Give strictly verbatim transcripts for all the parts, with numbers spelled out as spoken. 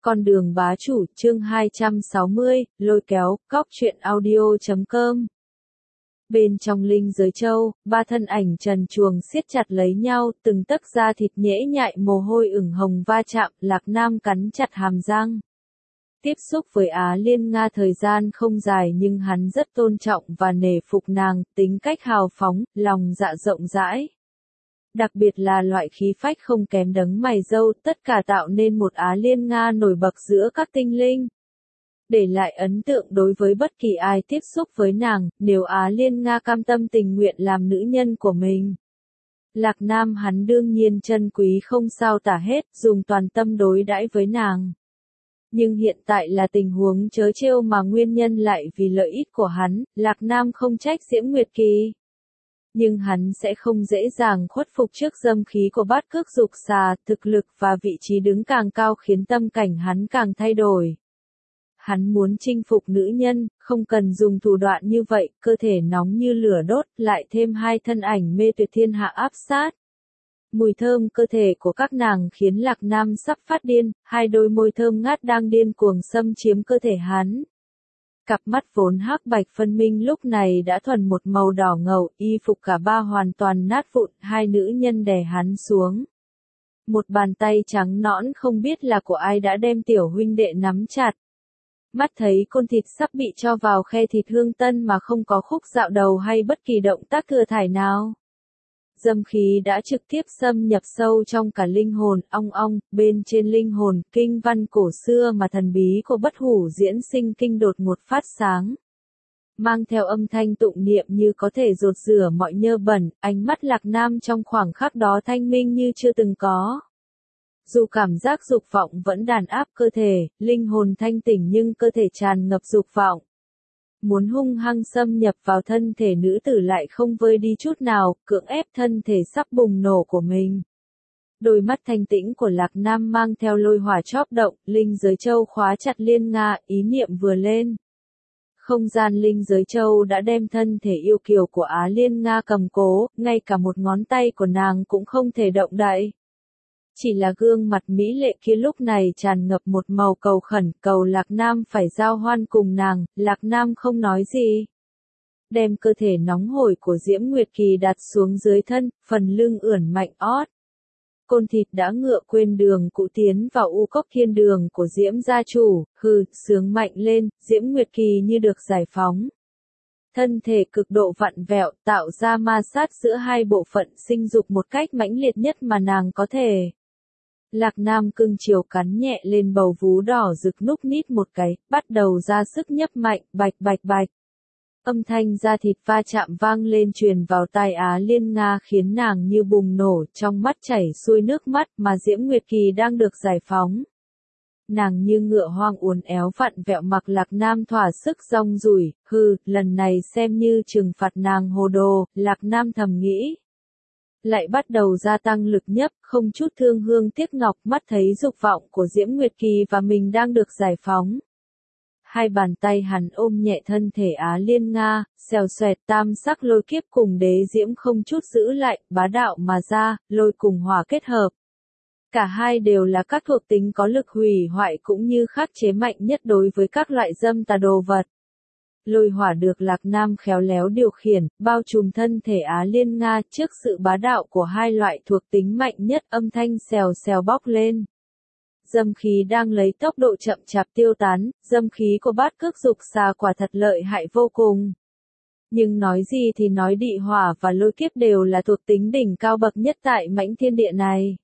Con đường bá chủ, chương hai trăm sáu mươi, lôi kéo, cóc truyện audio chấm com. Bên trong linh giới châu, ba thân ảnh trần truồng siết chặt lấy nhau, từng tấc da thịt nhễ nhại mồ hôi ửng hồng va chạm, Lạc Nam cắn chặt hàm răng. Tiếp xúc với Á Liên Nga thời gian không dài nhưng hắn rất tôn trọng và nể phục nàng, tính cách hào phóng, lòng dạ rộng rãi. Đặc biệt là loại khí phách không kém đấng mày râu, tất cả tạo nên một Á Liên Nga nổi bật giữa các tinh linh. Để lại ấn tượng đối với bất kỳ ai tiếp xúc với nàng, nếu Á Liên Nga cam tâm tình nguyện làm nữ nhân của mình. Lạc Nam hắn đương nhiên trân quý không sao tả hết, dùng toàn tâm đối đãi với nàng. Nhưng hiện tại là tình huống trớ trêu mà nguyên nhân lại vì lợi ích của hắn, Lạc Nam không trách Diễm Nguyệt Kỳ. Nhưng hắn sẽ không dễ dàng khuất phục trước dâm khí của bát cước dục xà, thực lực và vị trí đứng càng cao khiến tâm cảnh hắn càng thay đổi. Hắn muốn chinh phục nữ nhân, không cần dùng thủ đoạn như vậy, cơ thể nóng như lửa đốt, lại thêm hai thân ảnh mê tuyệt thiên hạ áp sát. Mùi thơm cơ thể của các nàng khiến Lạc Nam sắp phát điên, hai đôi môi thơm ngát đang điên cuồng xâm chiếm cơ thể hắn. Cặp mắt vốn hắc bạch phân minh lúc này đã thuần một màu đỏ ngầu, y phục cả ba hoàn toàn nát vụn, hai nữ nhân đè hắn xuống. Một bàn tay trắng nõn không biết là của ai đã đem tiểu huynh đệ nắm chặt. Mắt thấy côn thịt sắp bị cho vào khe thịt hương tân mà không có khúc dạo đầu hay bất kỳ động tác thừa thải nào. Dâm khí đã trực tiếp xâm nhập sâu trong cả linh hồn, ong ong, bên trên linh hồn, kinh văn cổ xưa mà thần bí của bất hủ diễn sinh kinh đột ngột phát sáng. Mang theo âm thanh tụng niệm như có thể rột rửa mọi nhơ bẩn, ánh mắt Lạc Nam trong khoảng khắc đó thanh minh như chưa từng có. Dù cảm giác dục vọng vẫn đàn áp cơ thể, linh hồn thanh tỉnh nhưng cơ thể tràn ngập dục vọng. Muốn hung hăng xâm nhập vào thân thể nữ tử lại không vơi đi chút nào, cưỡng ép thân thể sắp bùng nổ của mình. Đôi mắt thanh tĩnh của Lạc Nam mang theo lôi hỏa chóp động, linh giới châu khóa chặt Liên Nga, ý niệm vừa lên. Không gian linh giới châu đã đem thân thể yêu kiều của Á Liên Nga cầm cố, ngay cả một ngón tay của nàng cũng không thể động đậy. Chỉ là gương mặt mỹ lệ kia lúc này tràn ngập một màu cầu khẩn, cầu Lạc Nam phải giao hoan cùng nàng, Lạc Nam không nói gì. Đem cơ thể nóng hổi của Diễm Nguyệt Kỳ đặt xuống dưới thân, phần lưng ưỡn mạnh ót. Côn thịt đã ngựa quên đường cụ tiến vào u cốc thiên đường của Diễm gia chủ, hừ, sướng mạnh lên, Diễm Nguyệt Kỳ như được giải phóng. Thân thể cực độ vặn vẹo, tạo ra ma sát giữa hai bộ phận sinh dục một cách mãnh liệt nhất mà nàng có thể. Lạc Nam cưng chiều cắn nhẹ lên bầu vú đỏ rực núc nít một cái, bắt đầu ra sức nhấp mạnh, bạch bạch bạch. Âm thanh da thịt va chạm vang lên truyền vào tai Á Liên Nga khiến nàng như bùng nổ, trong mắt chảy xuôi nước mắt mà Diễm Nguyệt Kỳ đang được giải phóng. Nàng như ngựa hoang uốn éo vặn vẹo mặc Lạc Nam thỏa sức rong rủi, hừ, lần này xem như trừng phạt nàng hồ đồ, Lạc Nam thầm nghĩ. Lại bắt đầu gia tăng lực nhấp, không chút thương hương tiếc ngọc, mắt thấy dục vọng của Diễm Nguyệt Kỳ và mình đang được giải phóng. Hai bàn tay hắn ôm nhẹ thân thể Á Liên Nga, xèo xoẹt tam sắc lôi kiếp cùng đế diễm không chút giữ lại, bá đạo mà ra, lôi cùng hỏa kết hợp. Cả hai đều là các thuộc tính có lực hủy hoại cũng như khắc chế mạnh nhất đối với các loại dâm tà đồ vật. Lôi hỏa được Lạc Nam khéo léo điều khiển, bao trùm thân thể Á Liên Nga trước sự bá đạo của hai loại thuộc tính mạnh nhất, âm thanh xèo xèo bóc lên. Dâm khí đang lấy tốc độ chậm chạp tiêu tán, dâm khí của bát cước dục xà quả thật lợi hại vô cùng. Nhưng nói gì thì nói địa hỏa và lôi kiếp đều là thuộc tính đỉnh cao bậc nhất tại mãnh thiên địa này.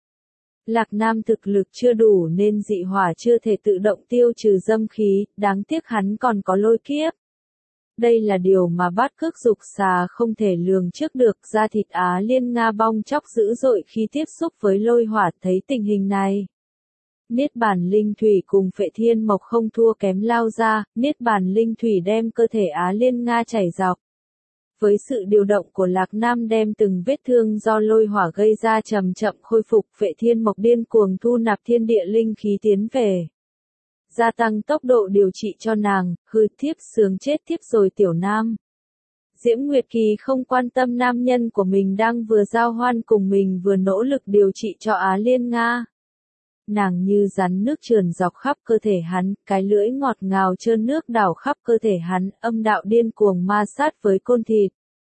Lạc Nam thực lực chưa đủ nên dị hỏa chưa thể tự động tiêu trừ dâm khí, đáng tiếc hắn còn có lôi kiếp. Đây là điều mà bát cước dục xà không thể lường trước được, da thịt Á Liên Nga bong chóc dữ dội khi tiếp xúc với lôi hỏa, thấy tình hình này. Niết bàn linh thủy cùng Phệ Thiên Mộc không thua kém lao ra, niết bàn linh thủy đem cơ thể Á Liên Nga chảy dọc. Với sự điều động của Lạc Nam đem từng vết thương do lôi hỏa gây ra chậm chậm khôi phục, Phệ Thiên Mộc điên cuồng thu nạp thiên địa linh khí tiến về. Gia tăng tốc độ điều trị cho nàng, hư thiếp sướng chết thiếp rồi tiểu nam. Diễm Nguyệt Kỳ không quan tâm nam nhân của mình đang vừa giao hoan cùng mình vừa nỗ lực điều trị cho Á Liên Nga. nàng như rắn nước trườn dọc khắp cơ thể hắn, cái lưỡi ngọt ngào trơn nước đảo khắp cơ thể hắn, âm đạo điên cuồng ma sát với côn thịt.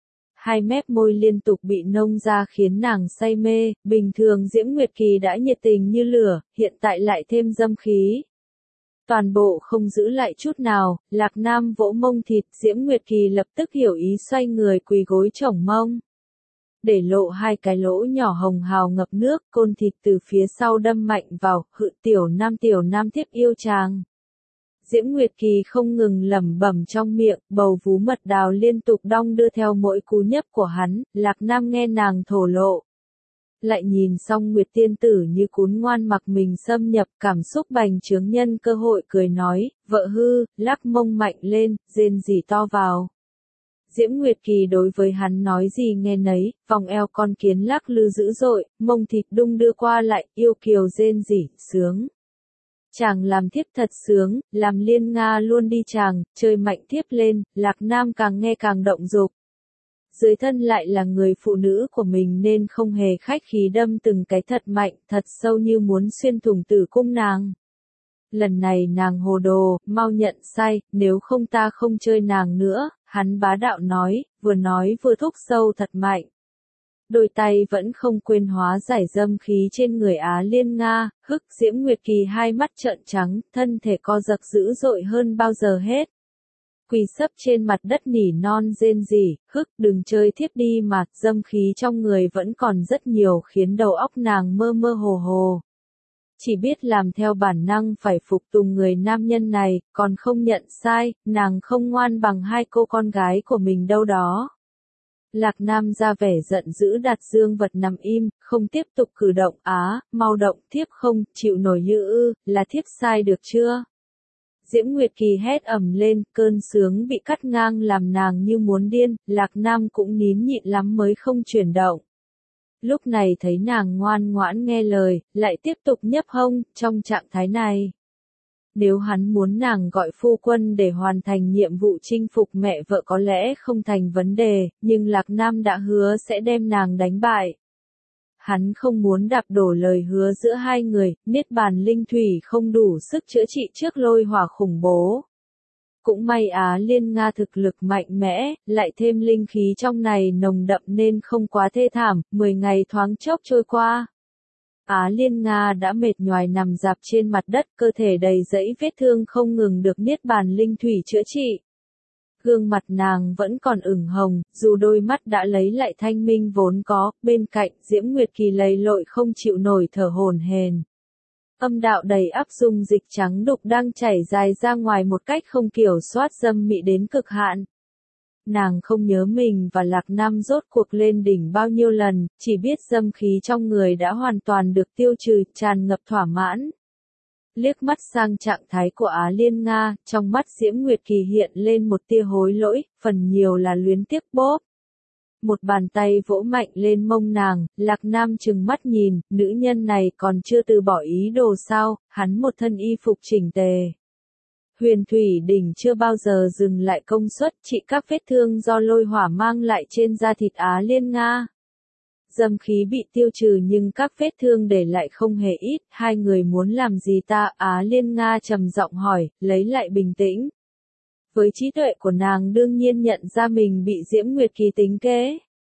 Hai mép môi liên tục bị nông ra khiến nàng say mê, bình thường Diễm Nguyệt Kỳ đã nhiệt tình như lửa, hiện tại lại thêm dâm khí. Toàn bộ không giữ lại chút nào, Lạc Nam vỗ mông thịt, Diễm Nguyệt Kỳ lập tức hiểu ý xoay người quỳ gối chổng mông. Để lộ hai cái lỗ nhỏ hồng hào ngập nước, côn thịt từ phía sau đâm mạnh vào, hự tiểu nam tiểu nam thiếp yêu chàng. Diễm Nguyệt Kỳ không ngừng lẩm bẩm trong miệng, bầu vú mật đào liên tục đong đưa theo mỗi cú nhấp của hắn, Lạc Nam nghe nàng thổ lộ. Lại nhìn xong Nguyệt Tiên Tử như cún ngoan mặc mình xâm nhập, cảm xúc bành trướng nhân cơ hội cười nói, vợ hư, lắc mông mạnh lên, rên rỉ to vào. Diễm Nguyệt Kỳ đối với hắn nói gì nghe nấy, vòng eo con kiến lắc lư dữ dội, mông thịt đung đưa qua lại, yêu kiều rên rỉ, sướng. Chàng làm thiếp thật sướng, làm Liên Nga luôn đi chàng, chơi mạnh thiếp lên, Lạc Nam càng nghe càng động dục. Dưới thân lại là người phụ nữ của mình nên không hề khách khí đâm từng cái thật mạnh, thật sâu như muốn xuyên thủng tử cung nàng. Lần này nàng hồ đồ, mau nhận sai, nếu không ta không chơi nàng nữa, hắn bá đạo nói, vừa nói vừa thúc sâu thật mạnh. Đôi tay vẫn không quên hóa giải dâm khí trên người Á Liên Nga, hức Diễm Nguyệt Kỳ hai mắt trợn trắng, thân thể co giật dữ dội hơn bao giờ hết. Quỳ sấp trên mặt đất nỉ non rên rỉ, hức đừng chơi thiếp đi mà, dâm khí trong người vẫn còn rất nhiều khiến đầu óc nàng mơ mơ hồ hồ. Chỉ biết làm theo bản năng phải phục tùng người nam nhân này, còn không nhận sai, nàng không ngoan bằng hai cô con gái của mình đâu đó. Lạc Nam ra vẻ giận dữ đặt dương vật nằm im, không tiếp tục cử động, á, mau động, thiếp không, chịu nổi như ư, là thiếp sai được chưa? Diễm Nguyệt Kỳ hét ầm lên, cơn sướng bị cắt ngang làm nàng như muốn điên, Lạc Nam cũng nín nhịn lắm mới không chuyển động. Lúc này thấy nàng ngoan ngoãn nghe lời, lại tiếp tục nhấp hông, trong trạng thái này. Nếu hắn muốn nàng gọi phu quân để hoàn thành nhiệm vụ chinh phục mẹ vợ có lẽ không thành vấn đề, nhưng Lạc Nam đã hứa sẽ đem nàng đánh bại. Hắn không muốn đạp đổ lời hứa giữa hai người, niết bàn linh thủy không đủ sức chữa trị trước lôi hỏa khủng bố. Cũng may Á Liên Nga thực lực mạnh mẽ, lại thêm linh khí trong này nồng đậm nên không quá thê thảm, mười ngày thoáng chốc trôi qua. Á Liên Nga đã mệt nhoài nằm dạp trên mặt đất, cơ thể đầy dẫy vết thương không ngừng được niết bàn linh thủy chữa trị. Gương mặt nàng vẫn còn ửng hồng, dù đôi mắt đã lấy lại thanh minh vốn có, bên cạnh Diễm Nguyệt Kỳ lầy lội không chịu nổi thở hổn hển. Âm đạo đầy ắp dung dịch trắng đục đang chảy dài ra ngoài một cách không kiểm soát dâm mị đến cực hạn. Nàng không nhớ mình và Lạc Nam rốt cuộc lên đỉnh bao nhiêu lần, chỉ biết dâm khí trong người đã hoàn toàn được tiêu trừ, tràn ngập thỏa mãn. Liếc mắt sang trạng thái của Á Liên Nga, trong mắt Diễm Nguyệt Kỳ hiện lên một tia hối lỗi, phần nhiều là luyến tiếc bóp. Một bàn tay vỗ mạnh lên mông nàng, Lạc Nam trừng mắt nhìn, nữ nhân này còn chưa từ bỏ ý đồ sao, hắn một thân y phục chỉnh tề. Huyền Thủy Đỉnh chưa bao giờ dừng lại công suất trị các vết thương do lôi hỏa mang lại trên da thịt Á Liên Nga. Dâm khí bị tiêu trừ nhưng các vết thương để lại không hề ít, hai người muốn làm gì ta? Á Liên Nga trầm giọng hỏi, lấy lại bình tĩnh. Với trí tuệ của nàng đương nhiên nhận ra mình bị Diễm Nguyệt Kỳ tính kế.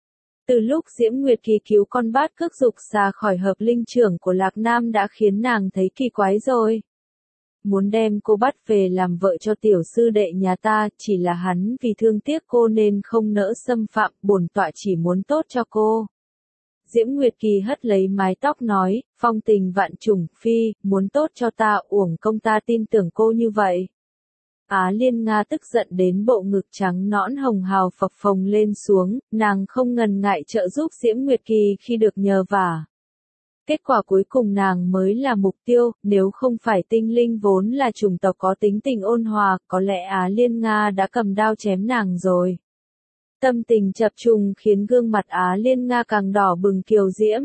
Từ lúc Diễm Nguyệt Kỳ cứu con bát cước dục xà khỏi hợp linh trưởng của Lạc Nam đã khiến nàng thấy kỳ quái rồi. Muốn đem cô bắt về làm vợ cho tiểu sư đệ nhà ta, chỉ là hắn vì thương tiếc cô nên không nỡ xâm phạm, bổn tọa chỉ muốn tốt cho cô. Diễm Nguyệt Kỳ hất lấy mái tóc nói, phong tình vạn trùng, phi, muốn tốt cho ta, uổng công ta tin tưởng cô như vậy. Á Liên Nga tức giận đến bộ ngực trắng nõn hồng hào phập phồng lên xuống, nàng không ngần ngại trợ giúp Diễm Nguyệt Kỳ khi được nhờ vả. Kết quả cuối cùng nàng mới là mục tiêu, nếu không phải tinh linh vốn là chủng tộc có tính tình ôn hòa, có lẽ Á Liên Nga đã cầm đao chém nàng rồi. Tâm tình chập trùng khiến gương mặt Á Liên Nga càng đỏ bừng kiều diễm.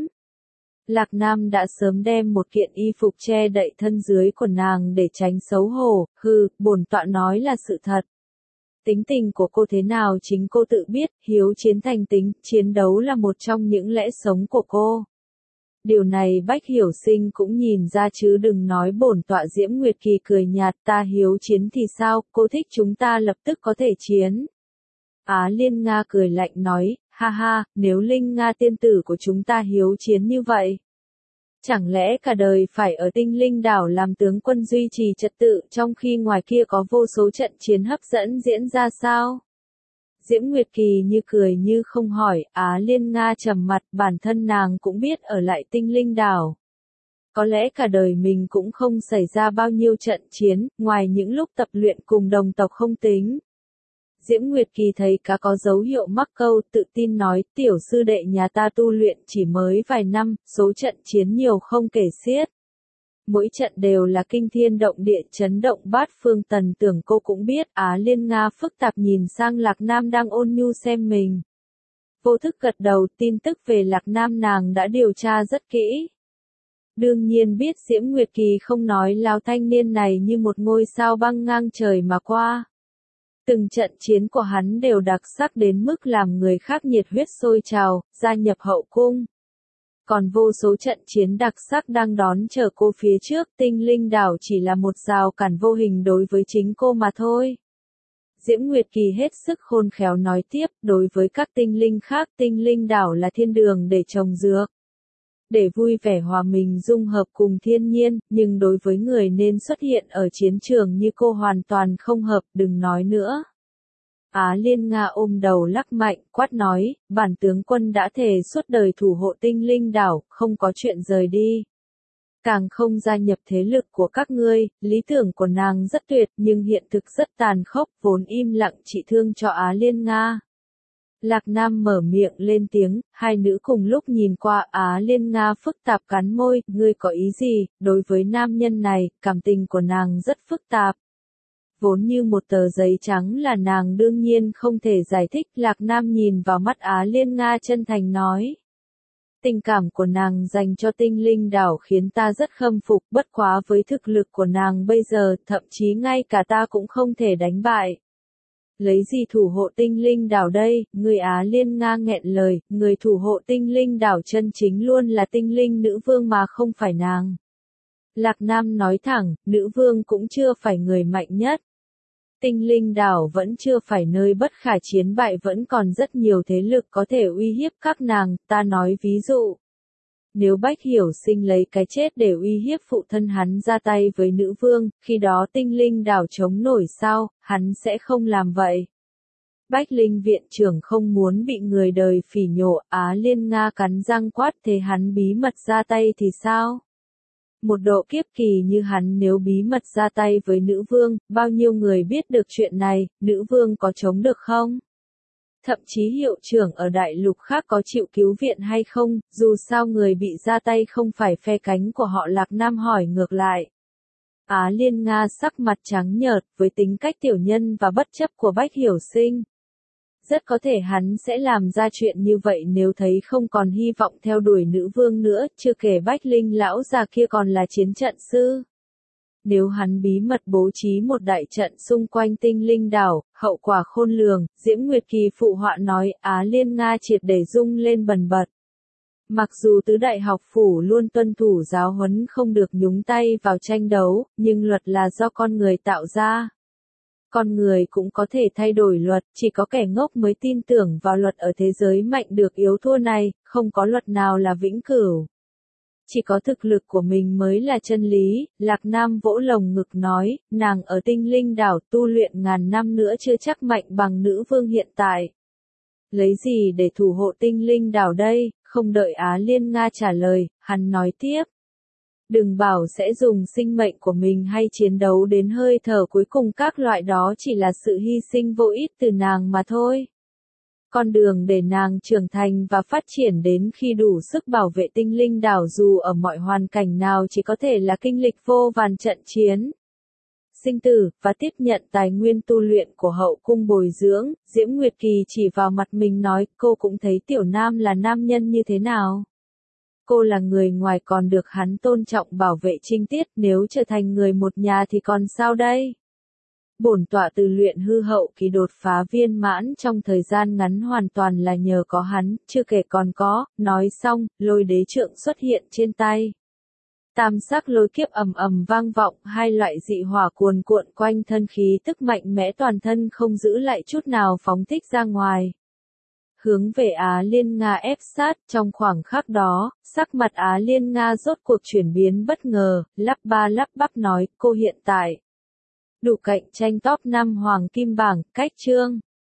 Lạc Nam đã sớm đem một kiện y phục che đậy thân dưới của nàng để tránh xấu hổ, hừ, bổn tọa nói là sự thật. Tính tình của cô thế nào chính cô tự biết, hiếu chiến thành tính, chiến đấu là một trong những lẽ sống của cô. Điều này Bách Hiểu Sinh cũng nhìn ra chứ đừng nói bổn tọa. Diễm Nguyệt Kỳ cười nhạt, ta hiếu chiến thì sao, cô thích chúng ta lập tức có thể chiến. Á Liên Nga cười lạnh nói, ha ha, nếu Linh Nga tiên tử của chúng ta hiếu chiến như vậy, chẳng lẽ cả đời phải ở Tinh Linh đảo làm tướng quân duy trì trật tự trong khi ngoài kia có vô số trận chiến hấp dẫn diễn ra sao? Diễm Nguyệt Kỳ như cười như không hỏi, Á Liên Nga trầm mặt, bản thân nàng cũng biết ở lại Tinh Linh đảo. Có lẽ cả đời mình cũng không xảy ra bao nhiêu trận chiến, ngoài những lúc tập luyện cùng đồng tộc không tính. Diễm Nguyệt Kỳ thấy cá có dấu hiệu mắc câu, tự tin nói, tiểu sư đệ nhà ta tu luyện chỉ mới vài năm, số trận chiến nhiều không kể xiết. Mỗi trận đều là kinh thiên động địa, chấn động bát phương. Tần Tưởng cô cũng biết. Á Liên Nga phức tạp nhìn sang Lạc Nam đang ôn nhu xem mình. Vô thức gật đầu, tin tức về Lạc Nam nàng đã điều tra rất kỹ. Đương nhiên biết Diễm Nguyệt Kỳ không nói láo, thanh niên này như một ngôi sao băng ngang trời mà qua. Từng trận chiến của hắn đều đặc sắc đến mức làm người khác nhiệt huyết sôi trào, gia nhập hậu cung. Còn vô số trận chiến đặc sắc đang đón chờ cô phía trước. Tinh Linh đảo chỉ là một rào cản vô hình đối với chính cô mà thôi. Diễm Nguyệt Kỳ hết sức khôn khéo nói tiếp, đối với các tinh linh khác, Tinh Linh đảo là thiên đường để trồng dược, để vui vẻ hòa mình dung hợp cùng thiên nhiên, nhưng đối với người nên xuất hiện ở chiến trường như cô hoàn toàn không hợp, đừng nói nữa. Á Liên Nga ôm đầu lắc mạnh, quát nói, bản tướng quân đã thề suốt đời thủ hộ Tinh Linh đảo, không có chuyện rời đi. Càng không gia nhập thế lực của các ngươi. Lý tưởng của nàng rất tuyệt, nhưng hiện thực rất tàn khốc, vốn im lặng trị thương cho Á Liên Nga. Lạc Nam mở miệng lên tiếng, hai nữ cùng lúc nhìn qua. Á Liên Nga phức tạp cắn môi, ngươi có ý gì? Đối với nam nhân này, cảm tình của nàng rất phức tạp. Vốn như một tờ giấy trắng là nàng đương nhiên không thể giải thích. Lạc Nam nhìn vào mắt Á Liên Nga chân thành nói. Tình cảm của nàng dành cho Tinh Linh đảo khiến ta rất khâm phục, bất quá với thực lực của nàng bây giờ, thậm chí ngay cả ta cũng không thể đánh bại. Lấy gì thủ hộ Tinh Linh đảo đây? Người Á Liên Nga nghẹn lời, người thủ hộ Tinh Linh đảo chân chính luôn là Tinh Linh nữ vương mà không phải nàng. Lạc Nam nói thẳng, nữ vương cũng chưa phải người mạnh nhất. Tinh Linh đảo vẫn chưa phải nơi bất khả chiến bại, vẫn còn rất nhiều thế lực có thể uy hiếp các nàng. Ta nói ví dụ, nếu Bách Hiểu Sinh lấy cái chết để uy hiếp phụ thân hắn ra tay với nữ vương, khi đó Tinh Linh đảo chống nổi sao? Hắn sẽ không làm vậy. Bách Linh viện trưởng không muốn bị người đời phỉ nhổ. Á Liên Nga cắn răng quát, thế hắn bí mật ra tay thì sao? Một độ kiếp kỳ như hắn nếu bí mật ra tay với nữ vương, bao nhiêu người biết được chuyện này, nữ vương có chống được không? Thậm chí hiệu trưởng ở đại lục khác có chịu cứu viện hay không? Dù sao người bị ra tay không phải phe cánh của họ. Lạc Nam hỏi ngược lại. Á Liên Nga sắc mặt trắng nhợt, với tính cách tiểu nhân và bất chấp của Bách Hiểu Sinh, rất có thể hắn sẽ làm ra chuyện như vậy nếu thấy không còn hy vọng theo đuổi nữ vương nữa, chưa kể Bách Linh lão già kia còn là chiến trận sư. Nếu hắn bí mật bố trí một đại trận xung quanh Tinh Linh đảo, hậu quả khôn lường. Diễm Nguyệt Kỳ phụ họa nói. Á Liên Nga triệt để rung lên bần bật. Mặc dù tứ đại học phủ luôn tuân thủ giáo huấn không được nhúng tay vào tranh đấu, nhưng luật là do con người tạo ra. Con người cũng có thể thay đổi luật, chỉ có kẻ ngốc mới tin tưởng vào luật ở thế giới mạnh được yếu thua này, không có luật nào là vĩnh cửu. Chỉ có thực lực của mình mới là chân lý. Lạc Nam vỗ lồng ngực nói, nàng ở Tinh Linh đảo tu luyện ngàn năm nữa chưa chắc mạnh bằng nữ vương hiện tại. Lấy gì để thủ hộ Tinh Linh đảo đây? Không đợi Á Liên Nga trả lời, hắn nói tiếp. Đừng bảo sẽ dùng sinh mệnh của mình hay chiến đấu đến hơi thở cuối cùng, các loại đó chỉ là sự hy sinh vô ích từ nàng mà thôi. Con đường để nàng trưởng thành và phát triển đến khi đủ sức bảo vệ Tinh Linh đảo dù ở mọi hoàn cảnh nào chỉ có thể là kinh lịch vô vàn trận chiến, sinh tử, và tiếp nhận tài nguyên tu luyện của hậu cung bồi dưỡng. Diễm Nguyệt Kỳ chỉ vào mặt mình nói, cô cũng thấy Tiểu Nam là nam nhân như thế nào? Cô là người ngoài còn được hắn tôn trọng bảo vệ trinh tiết, nếu trở thành người một nhà thì còn sao đây? Bổn tọa từ luyện hư hậu kỳ đột phá viên mãn trong thời gian ngắn hoàn toàn là nhờ có hắn, chưa kể còn có, nói xong, lôi đế trượng xuất hiện trên tay. Tam sắc lôi kiếp ầm ầm vang vọng, hai loại dị hỏa cuồn cuộn quanh thân khí tức mạnh mẽ toàn thân không giữ lại chút nào phóng thích ra ngoài. Hướng về Á Liên Nga ép sát, trong khoảng khắc đó, sắc mặt Á Liên Nga rốt cuộc chuyển biến bất ngờ, lắp ba lắp bắp nói, cô hiện tại đủ cạnh tranh top năm hoàng kim bảng, cách chương.